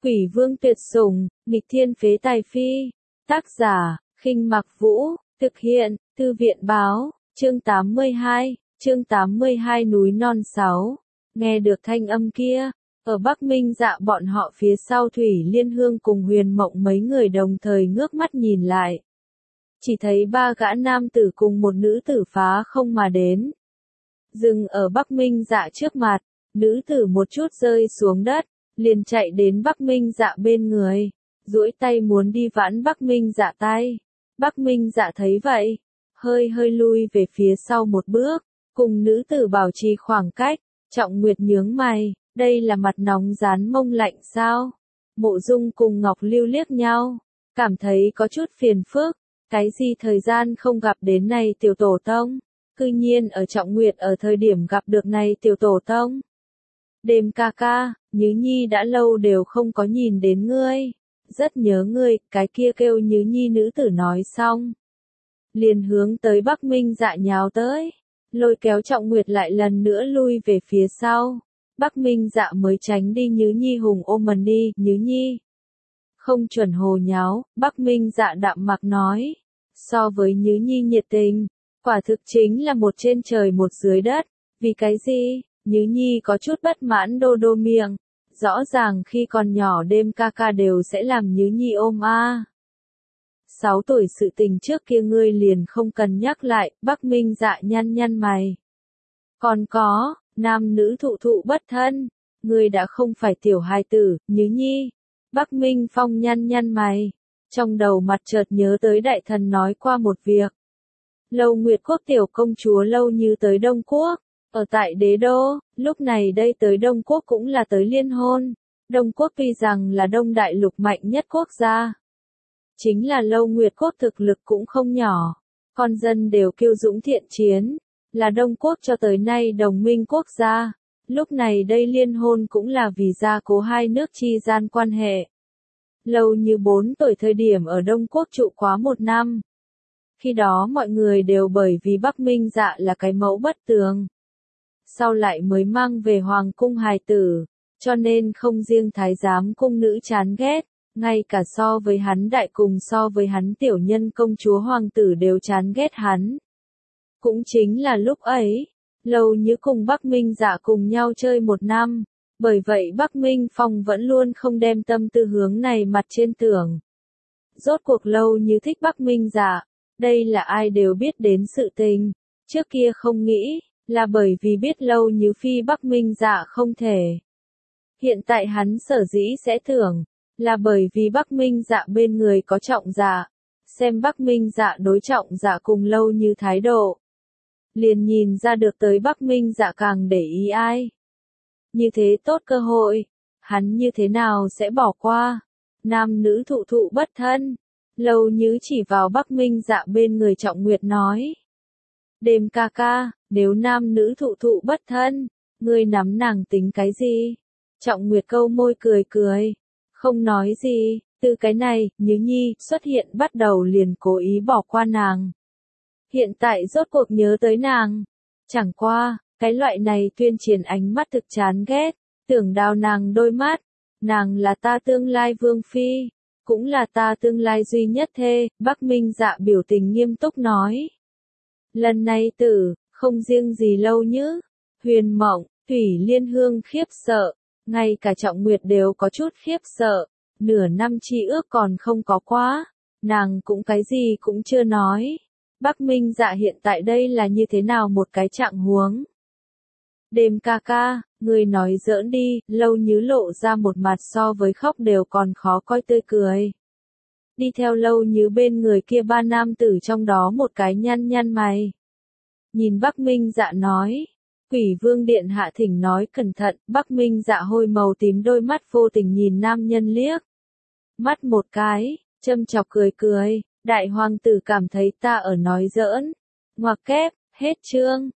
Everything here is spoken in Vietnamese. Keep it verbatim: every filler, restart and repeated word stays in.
Quỷ vương tuyệt sủng, nghịch thiên phế tài phi. Tác giả, Khinh Mặc Vũ, thực hiện, Thư viện báo, chương tám mươi hai, chương tám mươi hai núi non sáu. Nghe được thanh âm kia, ở Bắc Minh Dạ bọn họ phía sau Thủy Liên Hương cùng Huyền Mộng mấy người đồng thời ngước mắt nhìn lại. Chỉ thấy ba gã nam tử cùng một nữ tử phá không mà đến. Dừng ở Bắc Minh Dạ trước mặt, nữ tử một chút rơi xuống đất, liền chạy đến Bắc Minh Dạ bên người, duỗi tay muốn đi vãn Bắc Minh Dạ tay. Bắc Minh Dạ thấy vậy, hơi hơi lui về phía sau một bước, cùng nữ tử bảo trì khoảng cách. Trọng Nguyệt nhướng mày, đây là mặt nóng rán mông lạnh sao? Mộ Dung cùng Ngọc Lưu liếc nhau, cảm thấy có chút phiền phức, cái gì thời gian không gặp đến này tiểu tổ tông, cư nhiên ở Trọng Nguyệt ở thời điểm gặp được này tiểu tổ tông. Đêm ca ca, Nhứ Nhi đã lâu đều không có nhìn đến ngươi, rất nhớ ngươi, cái kia kêu Nhứ Nhi nữ tử nói xong. Liền hướng tới Bắc Minh Dạ nhào tới, lôi kéo Trọng Nguyệt lại lần nữa lui về phía sau. Bắc Minh Dạ mới tránh đi Nhứ Nhi hùng ôm mần đi, Nhứ Nhi. Không chuẩn hồ nháo, Bắc Minh Dạ đạm mặc nói. So với Nhứ Nhi nhiệt tình, quả thực chính là một trên trời một dưới đất, vì cái gì? Nhứ Nhi có chút bất mãn đô đô miệng, rõ ràng khi còn nhỏ đêm ca ca đều sẽ làm Nhứ Nhi ôm a. Sáu tuổi sự tình trước kia ngươi liền không cần nhắc lại, Bắc Minh Dạ nhăn nhăn mày. Còn có, nam nữ thụ thụ bất thân, ngươi đã không phải tiểu hài tử, Nhứ Nhi. Bắc Minh Phong nhăn nhăn mày, trong đầu mặt chợt nhớ tới đại thần nói qua một việc. Lâu Nguyệt Quốc tiểu công chúa Lâu Như tới Đông Quốc, ở tại đế đô, lúc này đây tới Đông Quốc cũng là tới liên hôn. Đông Quốc tuy rằng là Đông Đại Lục mạnh nhất quốc gia, chính là Lâu Nguyệt Quốc thực lực cũng không nhỏ, con dân đều kiêu dũng thiện chiến, là Đông Quốc cho tới nay đồng minh quốc gia, lúc này đây liên hôn cũng là vì gia cố hai nước chi gian quan hệ. Lâu Như bốn tuổi thời điểm ở Đông Quốc trụ quá một năm. Khi đó mọi người đều bởi vì Bắc Minh Dạ là cái mẫu bất tường. Sau lại mới mang về hoàng cung hài tử, cho nên không riêng thái giám cung nữ chán ghét, ngay cả so với hắn đại cùng so với hắn tiểu nhân công chúa hoàng tử đều chán ghét hắn. Cũng chính là lúc ấy, Lâu Như cùng Bắc Minh Dạ cùng nhau chơi một năm, bởi vậy Bắc Minh Phong vẫn luôn không đem tâm tư hướng này mặt trên tưởng. Rốt cuộc Lâu Như thích Bắc Minh Dạ, đây là ai đều biết đến sự tình, trước kia không nghĩ, là bởi vì biết Lâu Như phi Bắc Minh Dạ không thể. Hiện tại hắn sở dĩ sẽ tưởng, là bởi vì Bắc Minh Dạ bên người có Trọng Dạ, xem Bắc Minh Dạ đối Trọng Dạ cùng Lâu Như thái độ. Liền nhìn ra được tới Bắc Minh Dạ càng để ý ai. Như thế tốt cơ hội, hắn như thế nào sẽ bỏ qua, nam nữ thụ thụ bất thân. Lâu Như chỉ vào Bắc Minh Dạ bên người Trọng Nguyệt nói. Đêm ca ca, nếu nam nữ thụ thụ bất thân, ngươi nắm nàng tính cái gì? Trọng Nguyệt câu môi cười cười, không nói gì, từ cái này, Nhứ Nhi xuất hiện bắt đầu liền cố ý bỏ qua nàng. Hiện tại rốt cuộc nhớ tới nàng, chẳng qua, cái loại này tuyên truyền ánh mắt thực chán ghét, tưởng đào nàng đôi mắt, nàng là ta tương lai vương phi, cũng là ta tương lai duy nhất thê, Bắc Minh Dạ biểu tình nghiêm túc nói. Lần này tử, không riêng gì Lâu Như, Huyền Mộng, Thủy Liên Hương khiếp sợ, ngay cả Trọng Nguyệt đều có chút khiếp sợ, nửa năm chi ước còn không có quá, nàng cũng cái gì cũng chưa nói. Bắc Minh Dạ hiện tại đây là như thế nào một cái trạng huống? Đêm ca ca, người nói giỡn đi, Lâu Như lộ ra một mặt so với khóc đều còn khó coi tươi cười. Đi theo Lâu Như bên người kia ba nam tử trong đó một cái nhăn nhăn mày. Nhìn Bắc Minh Dạ nói, Quỷ Vương Điện hạ thỉnh nói cẩn thận, Bắc Minh Dạ hôi màu tím đôi mắt vô tình nhìn nam nhân liếc. Mắt một cái, châm chọc cười cười, đại hoàng tử cảm thấy ta ở nói giỡn. Ngoặc kép, hết chương.